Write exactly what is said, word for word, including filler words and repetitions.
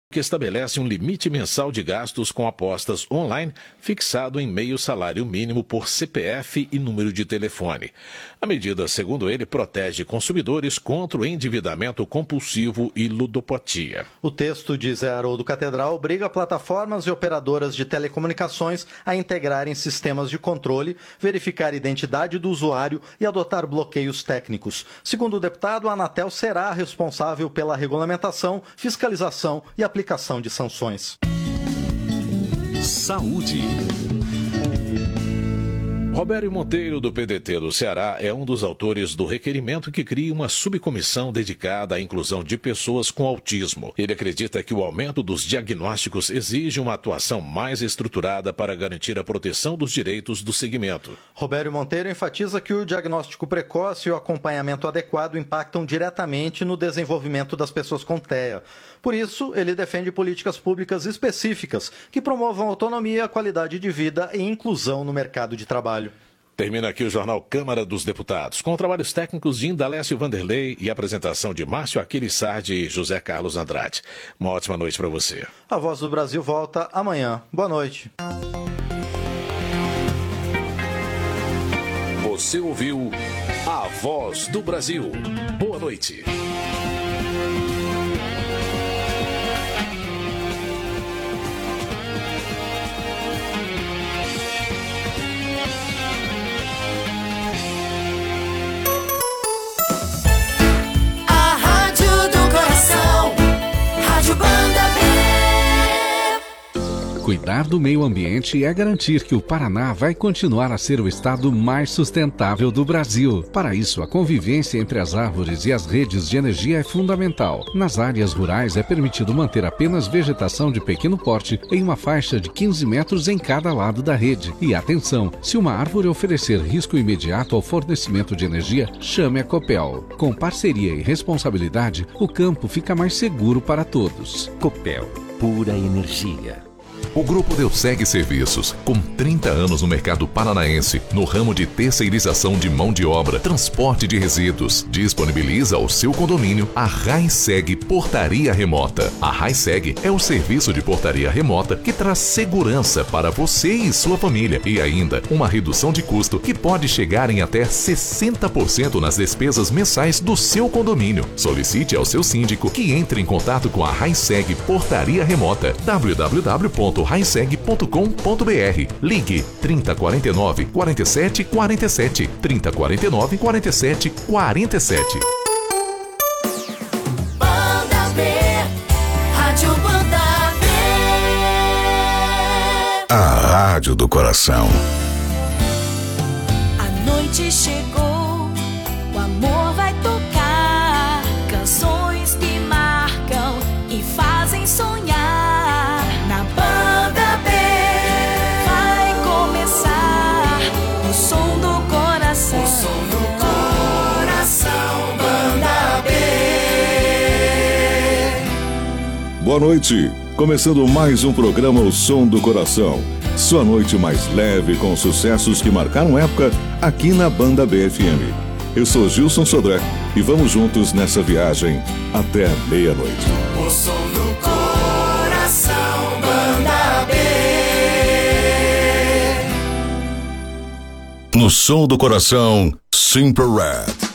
que estabelece um limite mensal de gastos com apostas online fixado em meio salário mínimo por C P F e número de telefone. A medida, segundo ele, protege consumidores contra o endividamento compulsivo e ludopatia. O texto de Zé Haroldo Catedral obriga plataformas e operadoras de telecomunicações a integrarem sistemas de controle, verificar a identidade do usuário e adotar bloqueios técnicos. Segundo o deputado, a Anatel será responsável pela regulamentação, fiscalização e aplicação aplicação de sanções. Saúde. Robério Monteiro, do P D T do Ceará, é um dos autores do requerimento que cria uma subcomissão dedicada à inclusão de pessoas com autismo. Ele acredita que o aumento dos diagnósticos exige uma atuação mais estruturada para garantir a proteção dos direitos do segmento. Robério Monteiro enfatiza que o diagnóstico precoce e o acompanhamento adequado impactam diretamente no desenvolvimento das pessoas com T E A. Por isso, ele defende políticas públicas específicas que promovam autonomia, qualidade de vida e inclusão no mercado de trabalho. Termina aqui o Jornal Câmara dos Deputados, com trabalhos técnicos de Indalécio Vanderlei e apresentação de Márcio Aquiles Sardi e José Carlos Andrade. Uma ótima noite para você. A Voz do Brasil volta amanhã. Boa noite. Você ouviu A Voz do Brasil. Boa noite. Cuidar do meio ambiente é garantir que o Paraná vai continuar a ser o estado mais sustentável do Brasil. Para isso, a convivência entre as árvores e as redes de energia é fundamental. Nas áreas rurais é permitido manter apenas vegetação de pequeno porte em uma faixa de quinze metros em cada lado da rede. E atenção, se uma árvore oferecer risco imediato ao fornecimento de energia, chame a Copel. Com parceria e responsabilidade, o campo fica mais seguro para todos. Copel, pura energia. O Grupo Deuceg Serviços, com trinta anos no mercado paranaense, no ramo de terceirização de mão de obra, transporte de resíduos, disponibiliza ao seu condomínio a RaiSeg Portaria Remota. A RaiSeg é o serviço de portaria remota que traz segurança para você e sua família e ainda uma redução de custo que pode chegar em até sessenta por cento nas despesas mensais do seu condomínio. Solicite ao seu síndico que entre em contato com a RaiSeg Portaria Remota. w w w ponto raiseg ponto com ponto b r. Ligue trinta, quarenta e nove, quarenta e sete, quarenta e sete. trinta, quarenta e nove, quarenta e sete, quarenta e sete. Banda B, Rádio Banda B. A Rádio do Coração. A noite chegou, o amor vai tocar, canções que marcam e fazem sonhar. Boa noite, começando mais um programa O Som do Coração. Sua noite mais leve com sucessos que marcaram época aqui na Banda B F M. Eu sou Gilson Sodré e vamos juntos nessa viagem até a meia-noite. O som do coração, Banda B. No Som do Coração, Simple Red.